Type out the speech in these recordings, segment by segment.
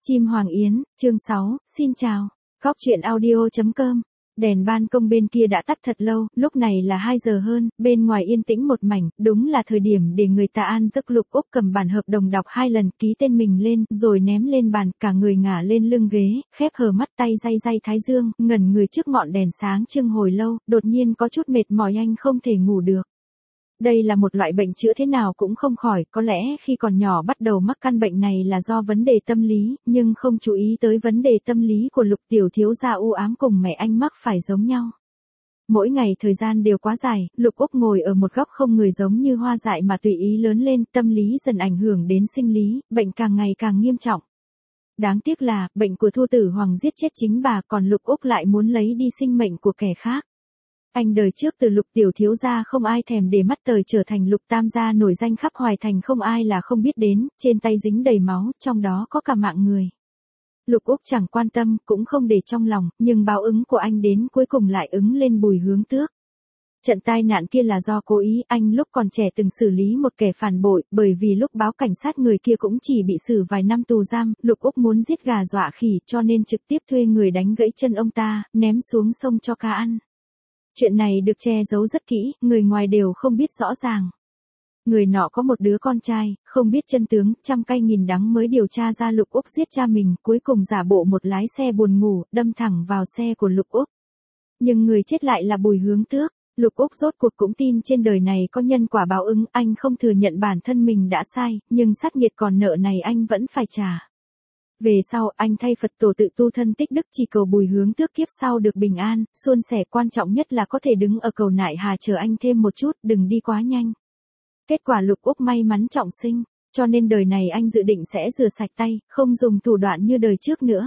Chim Hoàng Yến, chương 6, xin chào. Góc truyện audio.com. Đèn ban công bên kia đã tắt thật lâu, lúc này là 2 giờ hơn, bên ngoài yên tĩnh một mảnh, đúng là thời điểm để người ta an giấc. Lục Úc cầm bản hợp đồng đọc 2 lần, ký tên mình lên, rồi ném lên bàn, cả người ngả lên lưng ghế, khép hờ mắt, tay day day thái dương, ngẩn người trước ngọn đèn sáng trưng hồi lâu, đột nhiên có chút mệt mỏi, anh không thể ngủ được. Đây là một loại bệnh chữa thế nào cũng không khỏi, có lẽ khi còn nhỏ bắt đầu mắc căn bệnh này là do vấn đề tâm lý, nhưng không chú ý tới vấn đề tâm lý của Lục tiểu thiếu gia u ám cùng mẹ anh mắc phải giống nhau. Mỗi ngày thời gian đều quá dài, Lục Úc ngồi ở một góc không người giống như hoa dại mà tùy ý lớn lên, tâm lý dần ảnh hưởng đến sinh lý, bệnh càng ngày càng nghiêm trọng. Đáng tiếc là, bệnh của Thu Tử Hoàng giết chết chính bà, còn Lục Úc lại muốn lấy đi sinh mệnh của kẻ khác. Anh đời trước từ Lục tiểu thiếu gia không ai thèm để mắt tới trở thành Lục tam gia nổi danh khắp Hoài Thành, không ai là không biết đến, trên tay dính đầy máu, trong đó có cả mạng người. Lục Úc chẳng quan tâm, cũng không để trong lòng, nhưng báo ứng của anh đến cuối cùng lại ứng lên Bùi Hướng Tước. Trận tai nạn kia là do cố ý, anh lúc còn trẻ từng xử lý một kẻ phản bội, bởi vì lúc báo cảnh sát người kia cũng chỉ bị xử vài năm tù giam, Lục Úc muốn giết gà dọa khỉ cho nên trực tiếp thuê người đánh gãy chân ông ta, ném xuống sông cho cá ăn. Chuyện này được che giấu rất kỹ, người ngoài đều không biết rõ ràng. Người nọ có một đứa con trai, không biết chân tướng, trăm cay nghìn đắng mới điều tra ra Lục Úc giết cha mình, cuối cùng giả bộ một lái xe buồn ngủ, đâm thẳng vào xe của Lục Úc. Nhưng người chết lại là Bùi Hướng Tước. Lục Úc rốt cuộc cũng tin trên đời này có nhân quả báo ứng, anh không thừa nhận bản thân mình đã sai, nhưng sát nghiệt còn nợ này anh vẫn phải trả. Về sau, anh thay Phật tổ tự tu thân tích đức, chỉ cầu Bùi Hướng Tước kiếp sau được bình an, suôn sẻ, quan trọng nhất là có thể đứng ở cầu Nại Hà chờ anh thêm một chút, đừng đi quá nhanh. Kết quả Lục Úc may mắn trọng sinh, cho nên đời này anh dự định sẽ rửa sạch tay, không dùng thủ đoạn như đời trước nữa.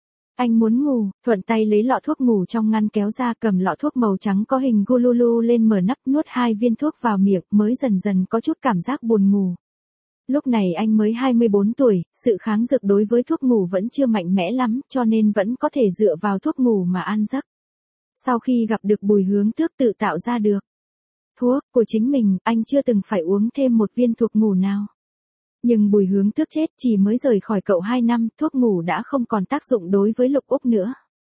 Anh muốn ngủ, thuận tay lấy lọ thuốc ngủ trong ngăn kéo ra, cầm lọ thuốc màu trắng có hình gululu lên, mở nắp, nuốt 2 viên thuốc vào miệng, mới dần dần có chút cảm giác buồn ngủ. Lúc này anh mới 24 tuổi, sự kháng dược đối với thuốc ngủ vẫn chưa mạnh mẽ lắm, cho nên vẫn có thể dựa vào thuốc ngủ mà an giấc. Sau khi gặp được Bùi Hướng Tước tự tạo ra được thuốc của chính mình, anh chưa từng phải uống thêm một viên thuốc ngủ nào. Nhưng Bùi Hướng Tước chết chỉ mới rời khỏi cậu 2 năm, thuốc ngủ đã không còn tác dụng đối với Lục Úc nữa.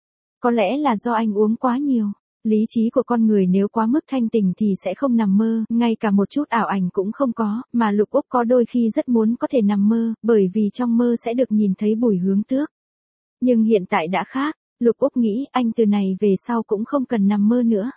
Có lẽ là do anh uống quá nhiều. Lý trí của con người nếu quá mức thanh tỉnh thì sẽ không nằm mơ, ngay cả một chút ảo ảnh cũng không có, mà Lục Úc có đôi khi rất muốn có thể nằm mơ, bởi vì trong mơ sẽ được nhìn thấy Bùi Hướng Tước. Nhưng hiện tại đã khác, Lục Úc nghĩ anh từ này về sau cũng không cần nằm mơ nữa.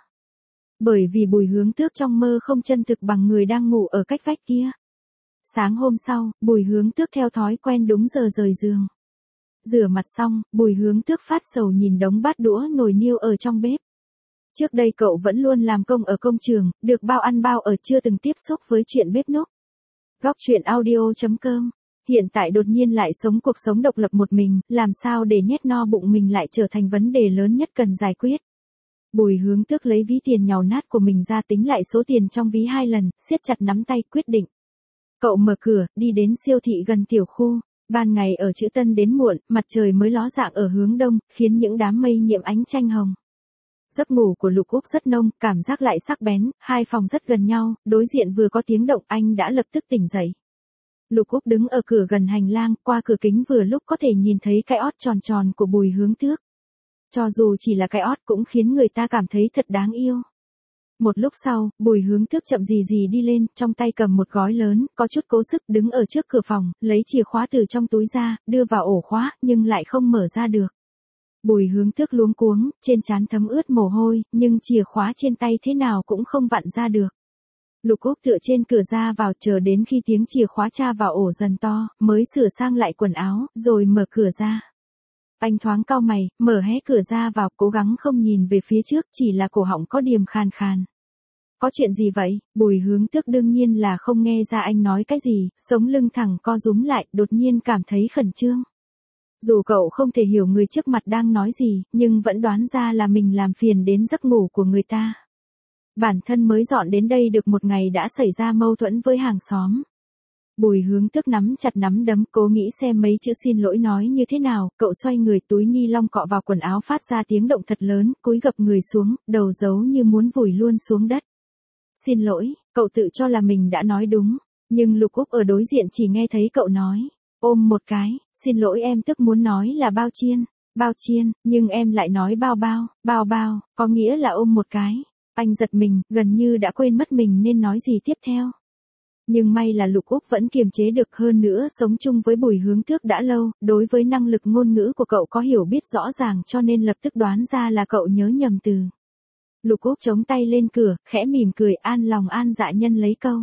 Bởi vì Bùi Hướng Tước trong mơ không chân thực bằng người đang ngủ ở cách vách kia. Sáng hôm sau, Bùi Hướng Tước theo thói quen đúng giờ rời giường. Rửa mặt xong, Bùi Hướng Tước phát sầu nhìn đống bát đũa nồi niêu ở trong bếp. Trước đây cậu vẫn luôn làm công ở công trường, được bao ăn bao ở, chưa từng tiếp xúc với chuyện bếp núc. Góc truyện audio.com. Hiện tại đột nhiên lại sống cuộc sống độc lập một mình, làm sao để nhét no bụng mình lại trở thành vấn đề lớn nhất cần giải quyết. Bùi Hướng Tước lấy ví tiền nhàu nát của mình ra tính lại số tiền trong ví 2 lần, siết chặt nắm tay quyết định. Cậu mở cửa, đi đến siêu thị gần tiểu khu. Ban ngày ở Chữ Tân đến muộn, mặt trời mới ló dạng ở hướng đông, khiến những đám mây nhiễm ánh chanh hồng. Giấc ngủ của Lục Úc rất nông, cảm giác lại sắc bén, 2 phòng rất gần nhau, đối diện vừa có tiếng động anh đã lập tức tỉnh dậy. Lục Úc đứng ở cửa gần hành lang, qua cửa kính vừa lúc có thể nhìn thấy cái ót tròn tròn của Bùi Hướng Tước. Cho dù chỉ là cái ót cũng khiến người ta cảm thấy thật đáng yêu. Một lúc sau, Bùi Hướng Tước chậm gì gì đi lên, trong tay cầm một gói lớn, có chút cố sức, đứng ở trước cửa phòng, lấy chìa khóa từ trong túi ra, đưa vào ổ khóa, nhưng lại không mở ra được. Bùi Hướng Tước luống cuống, trên trán thấm ướt mồ hôi, nhưng chìa khóa trên tay thế nào cũng không vặn ra được. Lục Úc tựa trên cửa ra vào, chờ đến khi tiếng chìa khóa tra vào ổ dần to, mới sửa sang lại quần áo, rồi mở cửa ra. Anh thoáng cau mày, mở hé cửa ra vào, cố gắng không nhìn về phía trước, chỉ là cổ họng có điềm khàn khàn. Có chuyện gì vậy? Bùi Hướng Tước đương nhiên là không nghe ra anh nói cái gì, sống lưng thẳng co rúm lại, đột nhiên cảm thấy khẩn trương. Dù cậu không thể hiểu người trước mặt đang nói gì, nhưng vẫn đoán ra là mình làm phiền đến giấc ngủ của người ta. Bản thân mới dọn đến đây được một ngày đã xảy ra mâu thuẫn với hàng xóm. Bùi Hướng Tước nắm chặt nắm đấm, cố nghĩ xem mấy chữ xin lỗi nói như thế nào, cậu xoay người, túi ni lông cọ vào quần áo phát ra tiếng động thật lớn, cúi gập người xuống, đầu giấu như muốn vùi luôn xuống đất. Xin lỗi, cậu tự cho là mình đã nói đúng, nhưng Lục Úc ở đối diện chỉ nghe thấy cậu nói. Ôm một cái, xin lỗi em tức muốn nói là bao chiên, nhưng em lại nói bao bao, có nghĩa là ôm một cái. Anh giật mình, gần như đã quên mất mình nên nói gì tiếp theo. Nhưng may là Lục Úc vẫn kiềm chế được, hơn nữa sống chung với Bùi Hướng Tước đã lâu, đối với năng lực ngôn ngữ của cậu có hiểu biết rõ ràng cho nên lập tức đoán ra là cậu nhớ nhầm từ. Lục Úc chống tay lên cửa, khẽ mỉm cười an lòng an dạ nhân lấy câu.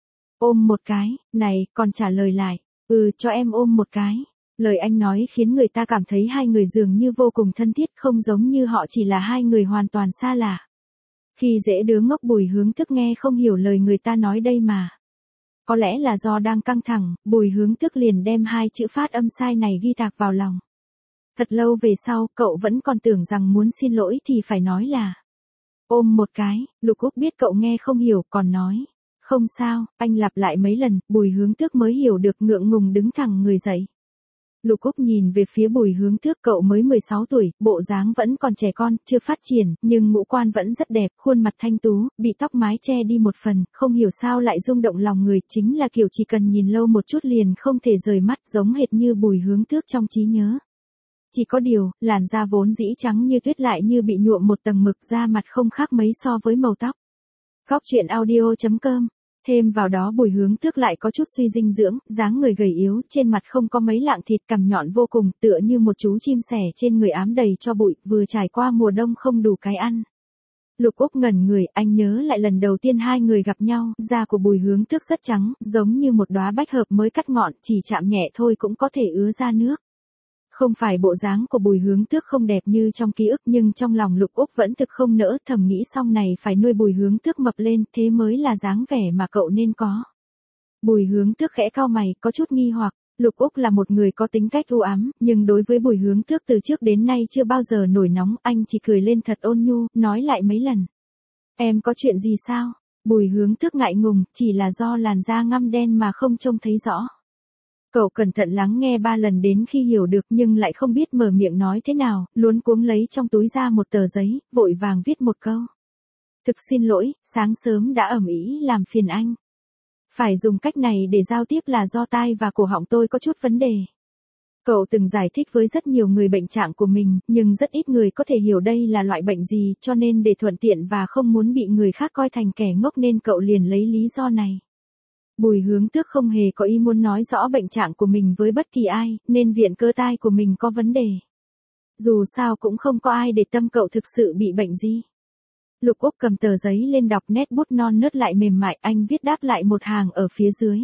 Ôm một cái, này, còn trả lời lại, cho em ôm một cái. Lời anh nói khiến người ta cảm thấy hai người dường như vô cùng thân thiết, không giống như họ chỉ là hai người hoàn toàn xa lạ. Khi dễ đứa ngốc Bùi Hướng Tước nghe không hiểu lời người ta nói đây mà. Có lẽ là do đang căng thẳng, Bùi Hướng Tước liền đem hai chữ phát âm sai này ghi tạc vào lòng. Thật lâu về sau, cậu vẫn còn tưởng rằng muốn xin lỗi thì phải nói là ôm một cái. Lục Úc biết cậu nghe không hiểu, còn nói không sao. Anh lặp lại mấy lần, Bùi Hướng Tước mới hiểu được, ngượng ngùng đứng thẳng người dậy. Lục Úc nhìn về phía Bùi Hướng Tước, cậu mới 16 tuổi, bộ dáng vẫn còn trẻ con, chưa phát triển, nhưng ngũ quan vẫn rất đẹp, khuôn mặt thanh tú, bị tóc mái che đi một phần, không hiểu sao lại rung động lòng người, chính là kiểu chỉ cần nhìn lâu một chút liền không thể rời mắt, giống hệt như Bùi Hướng Tước trong trí nhớ. Chỉ có điều, làn da vốn dĩ trắng như tuyết lại như bị nhuộm một tầng mực, da mặt không khác mấy so với màu tóc. Góc truyện audio.com. Thêm vào đó Bùi Hướng Tước lại có chút suy dinh dưỡng, dáng người gầy yếu, trên mặt không có mấy lạng thịt, cằm nhọn vô cùng, tựa như một chú chim sẻ, trên người ám đầy cho bụi, vừa trải qua mùa đông không đủ cái ăn. Lục Úc ngẩn người, anh nhớ lại lần đầu tiên hai người gặp nhau, da của Bùi Hướng Tước rất trắng, giống như một đóa bách hợp mới cắt ngọn, chỉ chạm nhẹ thôi cũng có thể ứa ra nước. Không phải bộ dáng của Bùi Hướng Tước không đẹp như trong ký ức, nhưng trong lòng Lục Úc vẫn thực không nỡ, thầm nghĩ sau này phải nuôi Bùi Hướng Tước mập lên, thế mới là dáng vẻ mà cậu nên có. Bùi Hướng Tước khẽ cau mày, có chút nghi hoặc. Lục Úc là một người có tính cách u ám, nhưng đối với Bùi Hướng Tước từ trước đến nay chưa bao giờ nổi nóng, anh chỉ cười lên thật ôn nhu, nói lại mấy lần. Em có chuyện gì sao? Bùi Hướng Tước ngại ngùng, chỉ là do làn da ngăm đen mà không trông thấy rõ. Cậu cẩn thận lắng nghe 3 lần đến khi hiểu được, nhưng lại không biết mở miệng nói thế nào, luống cuống lấy trong túi ra một tờ giấy, vội vàng viết một câu. Thực xin lỗi, sáng sớm đã ầm ĩ làm phiền anh. Phải dùng cách này để giao tiếp là do tai và cổ họng tôi có chút vấn đề. Cậu từng giải thích với rất nhiều người bệnh trạng của mình, nhưng rất ít người có thể hiểu đây là loại bệnh gì, cho nên để thuận tiện và không muốn bị người khác coi thành kẻ ngốc nên cậu liền lấy lý do này. Bùi Hướng Tước không hề có ý muốn nói rõ bệnh trạng của mình với bất kỳ ai, nên viện cớ tai của mình có vấn đề. Dù sao cũng không có ai để tâm cậu thực sự bị bệnh gì. Lục Úc cầm tờ giấy lên đọc, nét bút non nớt lại mềm mại, anh viết đáp lại một hàng ở phía dưới.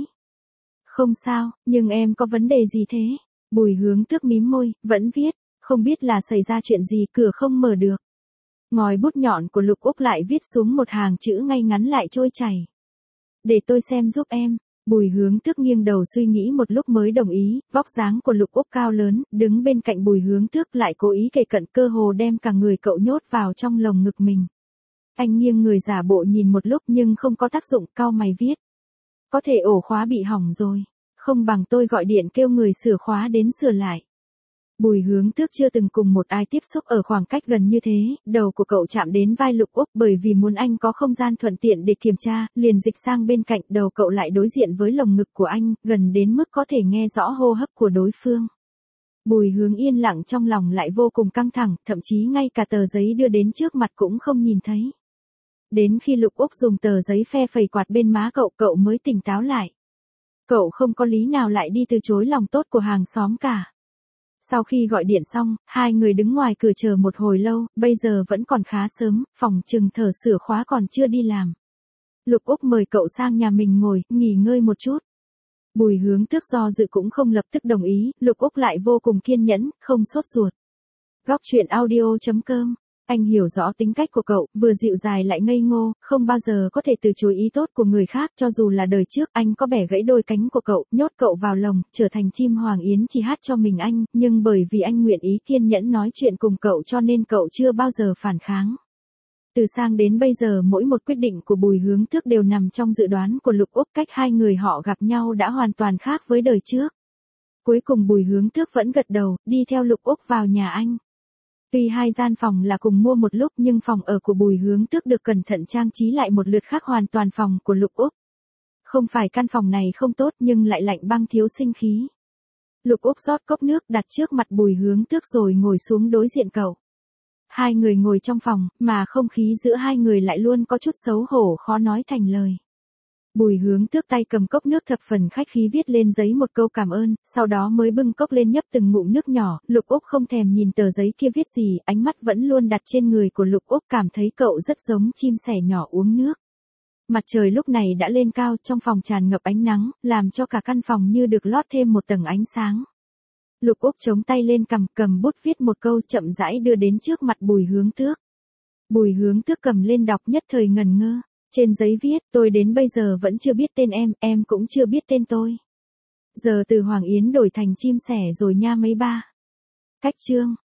Không sao, nhưng em có vấn đề gì thế? Bùi Hướng Tước mím môi, vẫn viết, không biết là xảy ra chuyện gì, cửa không mở được. Ngòi bút nhọn của Lục Úc lại viết xuống một hàng chữ ngay ngắn lại trôi chảy. Để tôi xem giúp em. Bùi Hướng Tước nghiêng đầu suy nghĩ một lúc mới đồng ý, vóc dáng của Lục Úc cao lớn, đứng bên cạnh Bùi Hướng Tước lại cố ý kề cận, cơ hồ đem cả người cậu nhốt vào trong lồng ngực mình. Anh nghiêng người giả bộ nhìn một lúc nhưng không có tác dụng, cau mày viết. Có thể ổ khóa bị hỏng rồi. Không bằng tôi gọi điện kêu người sửa khóa đến sửa lại. Bùi Hướng Tước chưa từng cùng một ai tiếp xúc ở khoảng cách gần như thế, đầu của cậu chạm đến vai Lục Úc, bởi vì muốn anh có không gian thuận tiện để kiểm tra, liền dịch sang bên cạnh, đầu cậu lại đối diện với lồng ngực của anh, gần đến mức có thể nghe rõ hô hấp của đối phương. Bùi Hướng yên lặng, trong lòng lại vô cùng căng thẳng, thậm chí ngay cả tờ giấy đưa đến trước mặt cũng không nhìn thấy. Đến khi Lục Úc dùng tờ giấy phe phẩy quạt bên má cậu mới tỉnh táo lại. Cậu không có lý nào lại đi từ chối lòng tốt của hàng xóm cả. Sau khi gọi điện xong, hai người đứng ngoài cửa chờ một hồi lâu, bây giờ vẫn còn khá sớm, phòng chừng thợ sửa khóa còn chưa đi làm. Lục Úc mời cậu sang nhà mình ngồi, nghỉ ngơi một chút. Bùi Hướng Tước do dự cũng không lập tức đồng ý, Lục Úc lại vô cùng kiên nhẫn, không sốt ruột. Góc truyện audio.com. Anh hiểu rõ tính cách của cậu, vừa dịu dàng lại ngây ngô, không bao giờ có thể từ chối ý tốt của người khác, cho dù là đời trước anh có bẻ gãy đôi cánh của cậu, nhốt cậu vào lồng, trở thành chim hoàng yến chỉ hát cho mình anh, nhưng bởi vì anh nguyện ý kiên nhẫn nói chuyện cùng cậu cho nên cậu chưa bao giờ phản kháng. Từ sang đến bây giờ mỗi một quyết định của Bùi Hướng Tước đều nằm trong dự đoán của Lục Úc, cách hai người họ gặp nhau đã hoàn toàn khác với đời trước. Cuối cùng Bùi Hướng Tước vẫn gật đầu, đi theo Lục Úc vào nhà anh. Tuy hai gian phòng là cùng mua một lúc nhưng phòng ở của Bùi Hướng Tước được cẩn thận trang trí lại một lượt khác hoàn toàn phòng của Lục Úc. Không phải căn phòng này không tốt nhưng lại lạnh băng thiếu sinh khí. Lục Úc rót cốc nước đặt trước mặt Bùi Hướng Tước rồi ngồi xuống đối diện cậu. Hai người ngồi trong phòng, mà không khí giữa hai người lại luôn có chút xấu hổ khó nói thành lời. Bùi Hướng Tước tay cầm cốc nước thập phần khách khí viết lên giấy một câu cảm ơn, sau đó mới bưng cốc lên nhấp từng ngụm nước nhỏ. Lục Úc không thèm nhìn tờ giấy kia viết gì, ánh mắt vẫn luôn đặt trên người của Lục Úc, cảm thấy cậu rất giống chim sẻ nhỏ uống nước. Mặt trời lúc này đã lên cao, trong phòng tràn ngập ánh nắng, làm cho cả căn phòng như được lót thêm một tầng ánh sáng. Lục Úc chống tay lên cầm bút viết một câu chậm rãi đưa đến trước mặt Bùi Hướng Tước. Bùi Hướng Tước cầm lên đọc nhất thời ngẩn ngơ. Trên giấy viết, tôi đến bây giờ vẫn chưa biết tên em cũng chưa biết tên tôi. Giờ từ Hoàng Yến đổi thành chim sẻ rồi nha mấy ba. Cách chương.